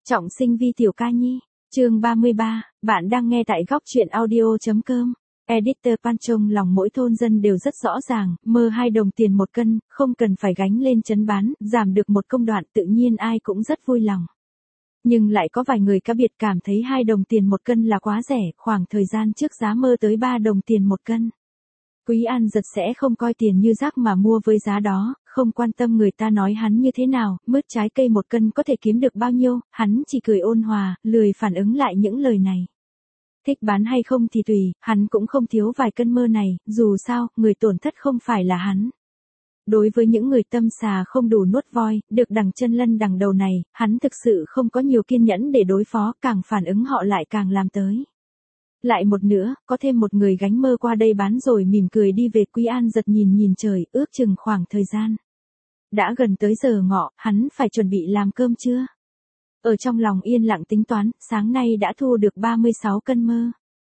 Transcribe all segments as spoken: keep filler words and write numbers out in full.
Trọng sinh vi tiểu ca nhi, chương ba mươi ba, bạn đang nghe tại góc truyện audio.com. Editor Panchong lòng mỗi thôn dân đều rất rõ ràng, mơ hai đồng tiền một cân, không cần phải gánh lên trấn bán, giảm được một công đoạn tự nhiên ai cũng rất vui lòng. Nhưng lại có vài người cá biệt cảm thấy hai đồng tiền một cân là quá rẻ, khoảng thời gian trước giá mơ tới ba đồng tiền một cân. Quý An Giật sẽ không coi tiền như rác mà mua với giá đó, không quan tâm người ta nói hắn như thế nào, mứt trái cây một cân có thể kiếm được bao nhiêu, hắn chỉ cười ôn hòa, lười phản ứng lại những lời này. Thích bán hay không thì tùy, hắn cũng không thiếu vài cân mơ này, dù sao, người tổn thất không phải là hắn. Đối với những người tâm xà không đủ nuốt voi, được đằng chân lân đằng đầu này, hắn thực sự không có nhiều kiên nhẫn để đối phó, càng phản ứng họ lại càng làm tới. Lại một nữa, có thêm một người gánh mơ qua đây bán rồi mỉm cười đi về. Quý An Giật nhìn nhìn trời, ước chừng khoảng thời gian. Đã gần tới giờ ngọ, hắn phải chuẩn bị làm cơm chưa? Ở trong lòng yên lặng tính toán, sáng nay đã thu được ba mươi sáu cân mơ.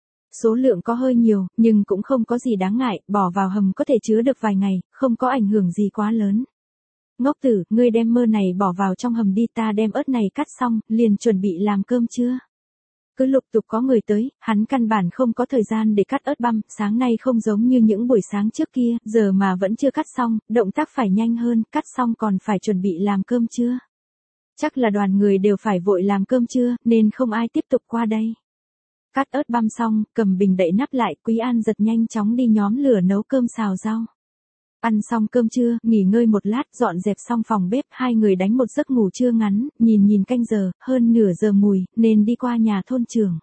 Số lượng có hơi nhiều, nhưng cũng không có gì đáng ngại, bỏ vào hầm có thể chứa được vài ngày, không có ảnh hưởng gì quá lớn. Ngốc tử, ngươi đem mơ này bỏ vào trong hầm đi, ta đem ớt này cắt xong, liền chuẩn bị làm cơm chưa? Cứ lục tục có người tới, hắn căn bản không có thời gian để cắt ớt băm, sáng nay không giống như những buổi sáng trước kia, giờ mà vẫn chưa cắt xong, động tác phải nhanh hơn, cắt xong còn phải chuẩn bị làm cơm trưa. Chắc là đoàn người đều phải vội làm cơm trưa, nên không ai tiếp tục qua đây. Cắt ớt băm xong, cầm bình đậy nắp lại, Quý An Giật nhanh chóng đi nhóm lửa nấu cơm xào rau. Ăn xong cơm trưa, nghỉ ngơi một lát, dọn dẹp xong phòng bếp, hai người đánh một giấc ngủ trưa ngắn, nhìn nhìn canh giờ, hơn nửa giờ mùi, nên đi qua nhà thôn trưởng.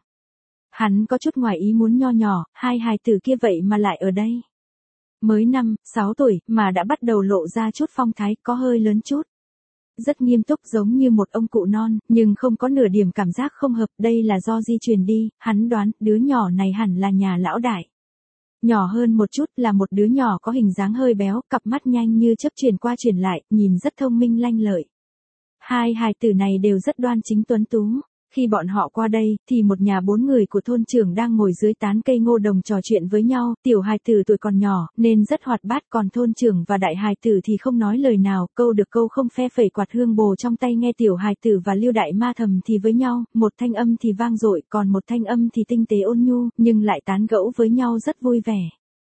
Hắn có chút ngoài ý muốn nho nhỏ, hai hài tử kia vậy mà lại ở đây. Mới năm, sáu tuổi, mà đã bắt đầu lộ ra chút phong thái, có hơi lớn chút. Rất nghiêm túc giống như một ông cụ non, nhưng không có nửa điểm cảm giác không hợp, đây là do di truyền đi, hắn đoán, đứa nhỏ này hẳn là nhà lão đại. Nhỏ hơn một chút là một đứa nhỏ có hình dáng hơi béo, cặp mắt nhanh như chớp chuyển qua chuyển lại, nhìn rất thông minh lanh lợi. Hai hài tử này đều rất đoan chính tuấn tú. Khi bọn họ qua đây, thì một nhà bốn người của thôn trưởng đang ngồi dưới tán cây ngô đồng trò chuyện với nhau, tiểu hài tử tuổi còn nhỏ, nên rất hoạt bát, còn thôn trưởng và đại hài tử thì không nói lời nào, câu được câu không, phe phẩy quạt hương bồ trong tay nghe tiểu hài tử và Lưu đại ma thầm thì với nhau, một thanh âm thì vang dội, còn một thanh âm thì tinh tế ôn nhu, nhưng lại tán gẫu với nhau rất vui vẻ.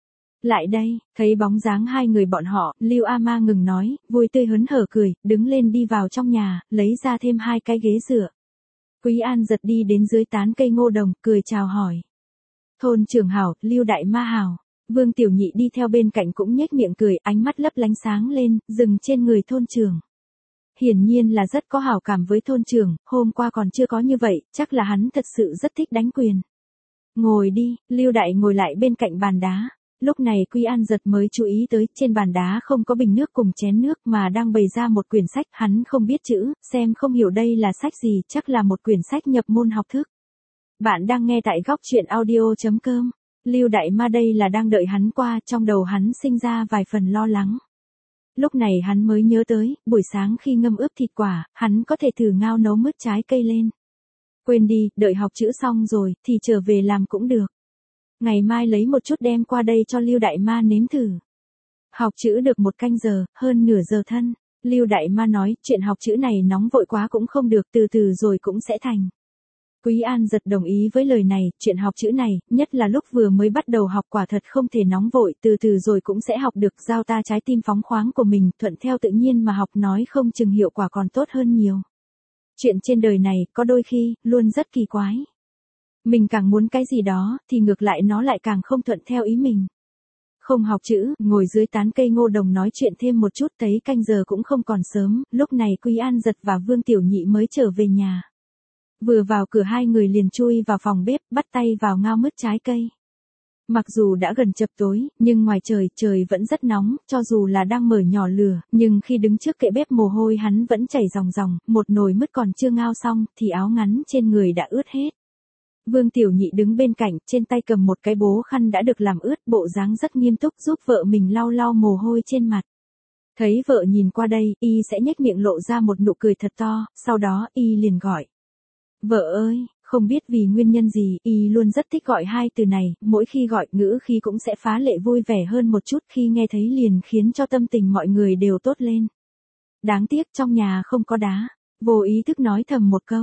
Lại đây, thấy bóng dáng hai người bọn họ, Lưu A Ma ngừng nói, vui tươi hớn hở cười, đứng lên đi vào trong nhà, lấy ra thêm hai cái ghế dựa. Quý An Giật đi đến dưới tán cây ngô đồng, cười chào hỏi. Thôn trưởng hảo, Lưu đại ma hảo. Vương Tiểu Nhị đi theo bên cạnh cũng nhếch miệng cười, ánh mắt lấp lánh sáng lên, dừng trên người thôn trưởng. Hiển nhiên là rất có hảo cảm với thôn trưởng, hôm qua còn chưa có như vậy, chắc là hắn thật sự rất thích đánh quyền. Ngồi đi, Lưu đại ngồi lại bên cạnh bàn đá. Lúc này Quý An Giật mới chú ý tới, trên bàn đá không có bình nước cùng chén nước mà đang bày ra một quyển sách, hắn không biết chữ, xem không hiểu đây là sách gì, chắc là một quyển sách nhập môn học thức. Bạn đang nghe tại góc truyện audio.com, Lưu đại ma đây là đang đợi hắn qua, trong đầu hắn sinh ra vài phần lo lắng. Lúc này hắn mới nhớ tới, buổi sáng khi ngâm ướp thịt quả, hắn có thể thử ngao nấu mứt trái cây lên. Quên đi, đợi học chữ xong rồi, thì trở về làm cũng được. Ngày mai lấy một chút đem qua đây cho Lưu đại ma nếm thử. Học chữ được một canh giờ, hơn nửa giờ thân. Lưu đại ma nói, chuyện học chữ này nóng vội quá cũng không được, từ từ rồi cũng sẽ thành. Quý An Giật đồng ý với lời này, chuyện học chữ này, nhất là lúc vừa mới bắt đầu học quả thật không thể nóng vội, từ từ rồi cũng sẽ học được, giao ta trái tim phóng khoáng của mình, thuận theo tự nhiên mà học nói không chừng hiệu quả còn tốt hơn nhiều. Chuyện trên đời này, có đôi khi, luôn rất kỳ quái. Mình càng muốn cái gì đó, thì ngược lại nó lại càng không thuận theo ý mình. Không học chữ, ngồi dưới tán cây ngô đồng nói chuyện thêm một chút, thấy canh giờ cũng không còn sớm, lúc này Quý An Giật và Vương Tiểu Nhị mới trở về nhà. Vừa vào cửa hai người liền chui vào phòng bếp, bắt tay vào ngao mứt trái cây. Mặc dù đã gần chập tối, nhưng ngoài trời, trời vẫn rất nóng, cho dù là đang mở nhỏ lửa, nhưng khi đứng trước kệ bếp mồ hôi hắn vẫn chảy ròng ròng, một nồi mứt còn chưa ngao xong, thì áo ngắn trên người đã ướt hết. Vương Tiểu Nhị đứng bên cạnh, trên tay cầm một cái bố khăn đã được làm ướt, bộ dáng rất nghiêm túc giúp vợ mình lau lau mồ hôi trên mặt. Thấy vợ nhìn qua đây, y sẽ nhếch miệng lộ ra một nụ cười thật to, sau đó y liền gọi. Vợ ơi, không biết vì nguyên nhân gì, y luôn rất thích gọi hai từ này, mỗi khi gọi ngữ khí cũng sẽ phá lệ vui vẻ hơn một chút, khi nghe thấy liền khiến cho tâm tình mọi người đều tốt lên. Đáng tiếc trong nhà không có đá, vô ý thức nói thầm một câu.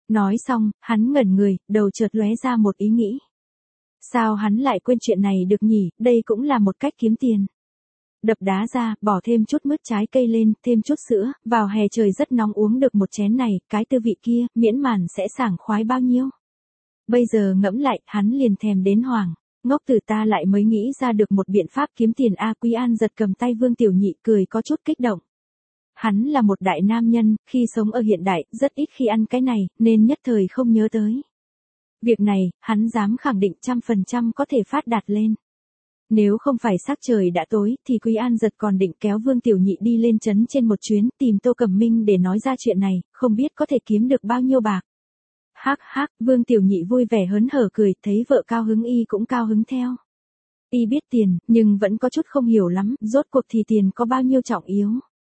Nói xong, hắn ngẩn người, đầu chợt lóe ra một ý nghĩ. Sao hắn lại quên chuyện này được nhỉ, đây cũng là một cách kiếm tiền. Đập đá ra, bỏ thêm chút mứt trái cây lên, thêm chút sữa, vào hè trời rất nóng uống được một chén này, cái tư vị kia, miễn màn sẽ sảng khoái bao nhiêu. Bây giờ ngẫm lại, hắn liền thèm đến hoảng. Ngốc tử ta lại mới nghĩ ra được một biện pháp kiếm tiền a. Quý An giật cầm tay Vương Tiểu Nhị cười có chút kích động. Hắn là một đại nam nhân, khi sống ở hiện đại, rất ít khi ăn cái này, nên nhất thời không nhớ tới. Việc này, hắn dám khẳng định trăm phần trăm có thể phát đạt lên. Nếu không phải sắc trời đã tối, thì Quý An giật còn định kéo Vương Tiểu Nhị đi lên trấn trên một chuyến, tìm Tô Cẩm Minh để nói ra chuyện này, không biết có thể kiếm được bao nhiêu bạc. Hắc hắc, Vương Tiểu Nhị vui vẻ hớn hở cười, thấy vợ cao hứng y cũng cao hứng theo. Y biết tiền, nhưng vẫn có chút không hiểu lắm, rốt cuộc thì tiền có bao nhiêu trọng yếu.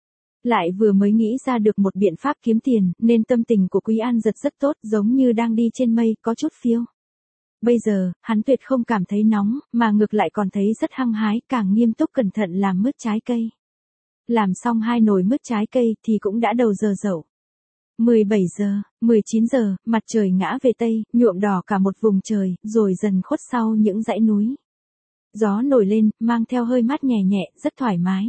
Lại vừa mới nghĩ ra được một biện pháp kiếm tiền, nên tâm tình của Quý An giật rất tốt, giống như đang đi trên mây, có chút phiêu. Bây giờ, hắn tuyệt không cảm thấy nóng, mà ngược lại còn thấy rất hăng hái, càng nghiêm túc cẩn thận làm mứt trái cây. Làm xong hai nồi mứt trái cây thì cũng đã đầu giờ dậu. mười bảy giờ, mười chín giờ, mặt trời ngã về tây, nhuộm đỏ cả một vùng trời, rồi dần khuất sau những dãy núi. Gió nổi lên, mang theo hơi mát nhẹ nhẹ, rất thoải mái.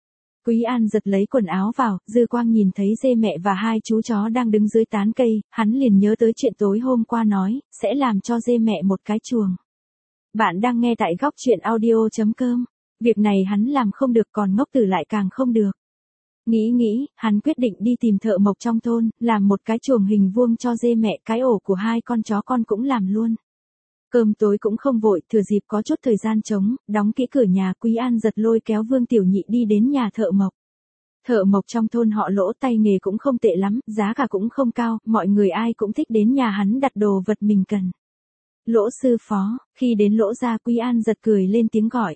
Quý An giật lấy quần áo vào, dư quang nhìn thấy dê mẹ và hai chú chó đang đứng dưới tán cây, hắn liền nhớ tới chuyện tối hôm qua nói, sẽ làm cho dê mẹ một cái chuồng. Bạn đang nghe tại góc truyện audio chấm com. Việc này hắn làm không được, còn ngốc tử lại càng không được. Nghĩ nghĩ, hắn quyết định đi tìm thợ mộc trong thôn, làm một cái chuồng hình vuông cho dê mẹ, cái ổ của hai con chó con cũng làm luôn. Cơm tối cũng không vội, thừa dịp có chút thời gian trống, đóng kỹ cửa nhà, Quý An giật lôi kéo Vương Tiểu Nhị đi đến nhà thợ mộc. Thợ mộc trong thôn họ Lỗ, tay nghề cũng không tệ lắm, giá cả cũng không cao, mọi người ai cũng thích đến nhà hắn đặt đồ vật mình cần. Lỗ sư phó, khi đến Lỗ gia Quý An giật cười lên tiếng gọi.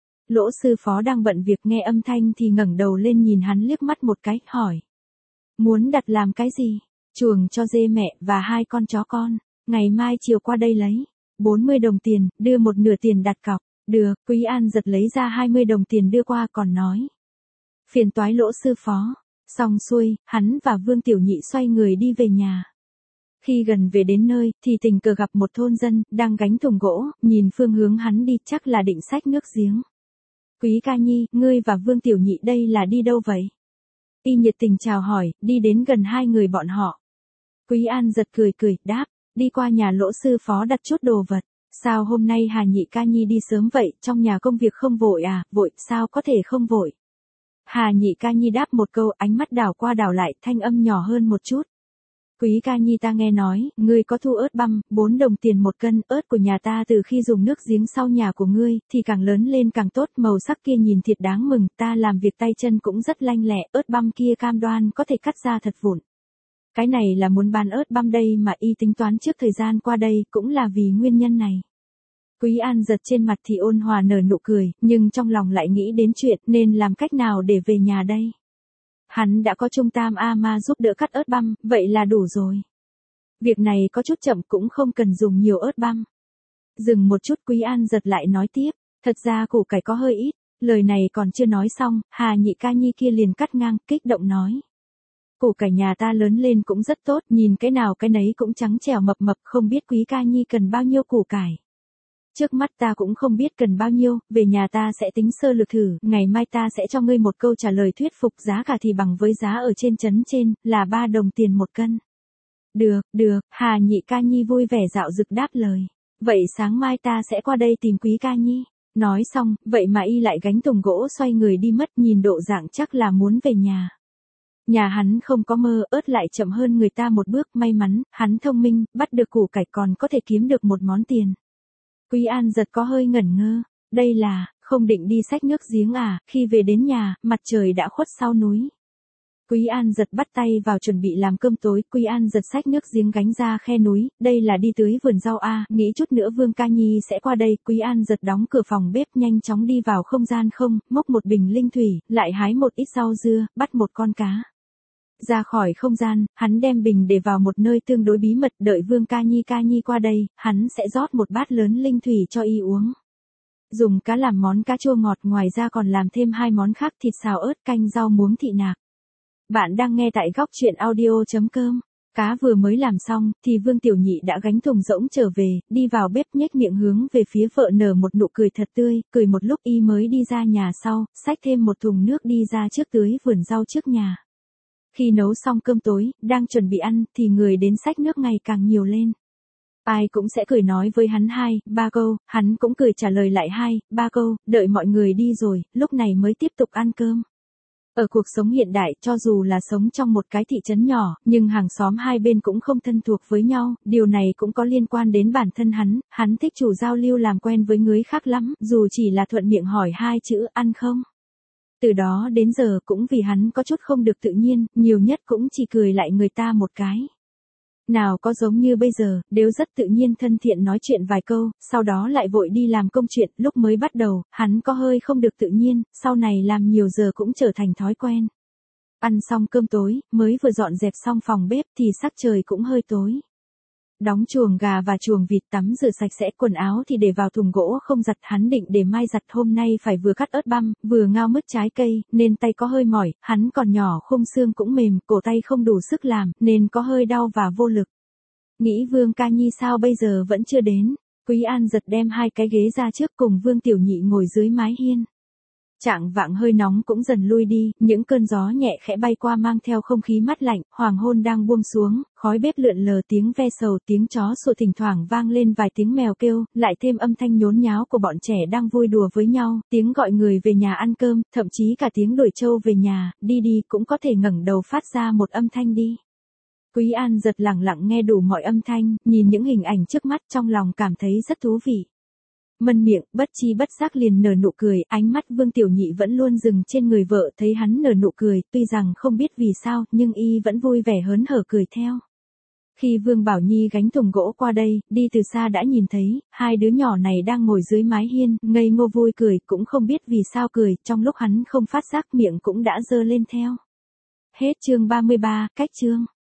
Lỗ sư phó đang bận việc, nghe âm thanh thì ngẩng đầu lên nhìn hắn liếc mắt một cái, hỏi. Muốn đặt làm cái gì? Chuồng cho dê mẹ và hai con chó con, ngày mai chiều qua đây lấy. bốn mươi đồng tiền, đưa một nửa tiền đặt cọc. Được, Quý An giật lấy ra hai mươi đồng tiền đưa qua, còn nói. Phiền toái Lỗ sư phó. Xong xuôi, hắn và Vương Tiểu Nhị xoay người đi về nhà. Khi gần về đến nơi, thì tình cờ gặp một thôn dân, đang gánh thùng gỗ, nhìn phương hướng hắn đi chắc là định xách nước giếng. Quý ca nhi, ngươi và Vương Tiểu Nhị đây là đi đâu vậy? Y nhiệt tình chào hỏi, đi đến gần hai người bọn họ. Quý An giật cười cười, đáp, đi qua nhà Lỗ sư phó đặt chút đồ vật. Sao hôm nay Hà Nhị ca nhi đi sớm vậy, trong nhà công việc không vội à? Vội, sao có thể không vội? Hà Nhị ca nhi đáp một câu, ánh mắt đảo qua đảo lại, thanh âm nhỏ hơn một chút. Quý ca nhi, ta nghe nói, ngươi có thu ớt băm, bốn đồng tiền một cân, ớt của nhà ta từ khi dùng nước giếng sau nhà của ngươi, thì càng lớn lên càng tốt, màu sắc kia nhìn thiệt đáng mừng, ta làm việc tay chân cũng rất lanh lẹ, ớt băm kia cam đoan có thể cắt ra thật vụn. Cái này là muốn bán ớt băm đây mà y tính toán trước thời gian qua đây, cũng là vì nguyên nhân này. Quý An giật trên mặt thì ôn hòa nở nụ cười, nhưng trong lòng lại nghĩ đến chuyện nên làm cách nào để về nhà đây. Hắn đã có Trung Tam A Ma giúp đỡ cắt ớt băm, vậy là đủ rồi. Việc này có chút chậm, cũng không cần dùng nhiều ớt băm. Dừng một chút, Quý An giật lại nói tiếp, thật ra củ cải có hơi ít. Lời này còn chưa nói xong, Hà Nhị ca nhi kia liền cắt ngang, kích động nói. Củ cải nhà ta lớn lên cũng rất tốt, nhìn cái nào cái nấy cũng trắng trẻo mập mập, không biết Quý ca nhi cần bao nhiêu củ cải. Trước mắt ta cũng không biết cần bao nhiêu, về nhà ta sẽ tính sơ lược thử, ngày mai ta sẽ cho ngươi một câu trả lời thuyết phục, giá cả thì bằng với giá ở trên trấn trên, là ba đồng tiền một cân. Được, được, Hà Nhị ca nhi vui vẻ dạo dực đáp lời. Vậy sáng mai ta sẽ qua đây tìm Quý ca nhi. Nói xong, vậy mà y lại gánh thùng gỗ xoay người đi mất, nhìn độ dạng chắc là muốn về nhà. Nhà hắn không có mơ, ớt lại chậm hơn người ta một bước, may mắn, hắn thông minh, bắt được củ cải còn có thể kiếm được một món tiền. Quý An giật có hơi ngẩn ngơ, đây là, không định đi xách nước giếng à? Khi về đến nhà, mặt trời đã khuất sau núi. Quý An giật bắt tay vào chuẩn bị làm cơm tối, Quý An giật xách nước giếng gánh ra khe núi, đây là đi tưới vườn rau a, à, nghĩ chút nữa Vương ca nhi sẽ qua đây, Quý An giật đóng cửa phòng bếp, nhanh chóng đi vào không gian không, múc một bình linh thủy, lại hái một ít rau dưa, bắt một con cá. Ra khỏi không gian, hắn đem bình để vào một nơi tương đối bí mật, đợi Vương ca nhi ca nhi qua đây, hắn sẽ rót một bát lớn linh thủy cho y uống. Dùng cá làm món cá chua ngọt, ngoài ra còn làm thêm hai món khác, thịt xào ớt, canh rau muống thị nạc. Bạn đang nghe tại góc truyện audio chấm com. Cá vừa mới làm xong, thì Vương Tiểu Nhị đã gánh thùng rỗng trở về, đi vào bếp nhếch miệng hướng về phía vợ nở một nụ cười thật tươi, cười một lúc y mới đi ra nhà sau, xách thêm một thùng nước đi ra trước tưới vườn rau trước nhà. Khi nấu xong cơm tối, đang chuẩn bị ăn, thì người đến xách nước ngày càng nhiều lên. Ai cũng sẽ cười nói với hắn hai, ba câu, hắn cũng cười trả lời lại hai, ba câu, đợi mọi người đi rồi, lúc này mới tiếp tục ăn cơm. Ở cuộc sống hiện đại, cho dù là sống trong một cái thị trấn nhỏ, nhưng hàng xóm hai bên cũng không thân thuộc với nhau, điều này cũng có liên quan đến bản thân hắn, hắn thích chủ giao lưu làm quen với người khác lắm, dù chỉ là thuận miệng hỏi hai chữ ăn không. Từ đó đến giờ cũng vì hắn có chút không được tự nhiên, nhiều nhất cũng chỉ cười lại người ta một cái. Nào có giống như bây giờ, đều rất tự nhiên thân thiện nói chuyện vài câu, sau đó lại vội đi làm công chuyện, lúc mới bắt đầu, hắn có hơi không được tự nhiên, sau này làm nhiều giờ cũng trở thành thói quen. Ăn xong cơm tối, mới vừa dọn dẹp xong phòng bếp thì sắc trời cũng hơi tối. Đóng chuồng gà và chuồng vịt, tắm rửa sạch sẽ, quần áo thì để vào thùng gỗ không giặt, hắn định để mai giặt, hôm nay phải vừa cắt ớt băm, vừa ngao mứt trái cây, nên tay có hơi mỏi, hắn còn nhỏ khung xương cũng mềm, cổ tay không đủ sức làm, nên có hơi đau và vô lực. Nghĩ Vương Ca Nhi sao bây giờ vẫn chưa đến, Quý An giật đem hai cái ghế ra trước cùng Vương Tiểu Nhị ngồi dưới mái hiên. Trạng vạng hơi nóng cũng dần lui đi, những cơn gió nhẹ khẽ bay qua mang theo không khí mát lạnh, hoàng hôn đang buông xuống, khói bếp lượn lờ, tiếng ve sầu, tiếng chó sủa, thỉnh thoảng vang lên vài tiếng mèo kêu, lại thêm âm thanh nhốn nháo của bọn trẻ đang vui đùa với nhau, tiếng gọi người về nhà ăn cơm, thậm chí cả tiếng đuổi trâu về nhà, đi đi cũng có thể ngẩng đầu phát ra một âm thanh đi. Quý An giật lặng lặng nghe đủ mọi âm thanh, nhìn những hình ảnh trước mắt trong lòng cảm thấy rất thú vị. Mân miệng, bất chi bất giác liền nở nụ cười, ánh mắt Vương Tiểu Nhị vẫn luôn dừng trên người vợ, thấy hắn nở nụ cười, tuy rằng không biết vì sao, nhưng y vẫn vui vẻ hớn hở cười theo. Khi Vương Bảo Nhi gánh thùng gỗ qua đây, đi từ xa đã nhìn thấy, hai đứa nhỏ này đang ngồi dưới mái hiên, ngây ngô vui cười, cũng không biết vì sao cười, trong lúc hắn không phát giác miệng cũng đã giơ lên theo. Hết chương ba mươi ba, cách chương.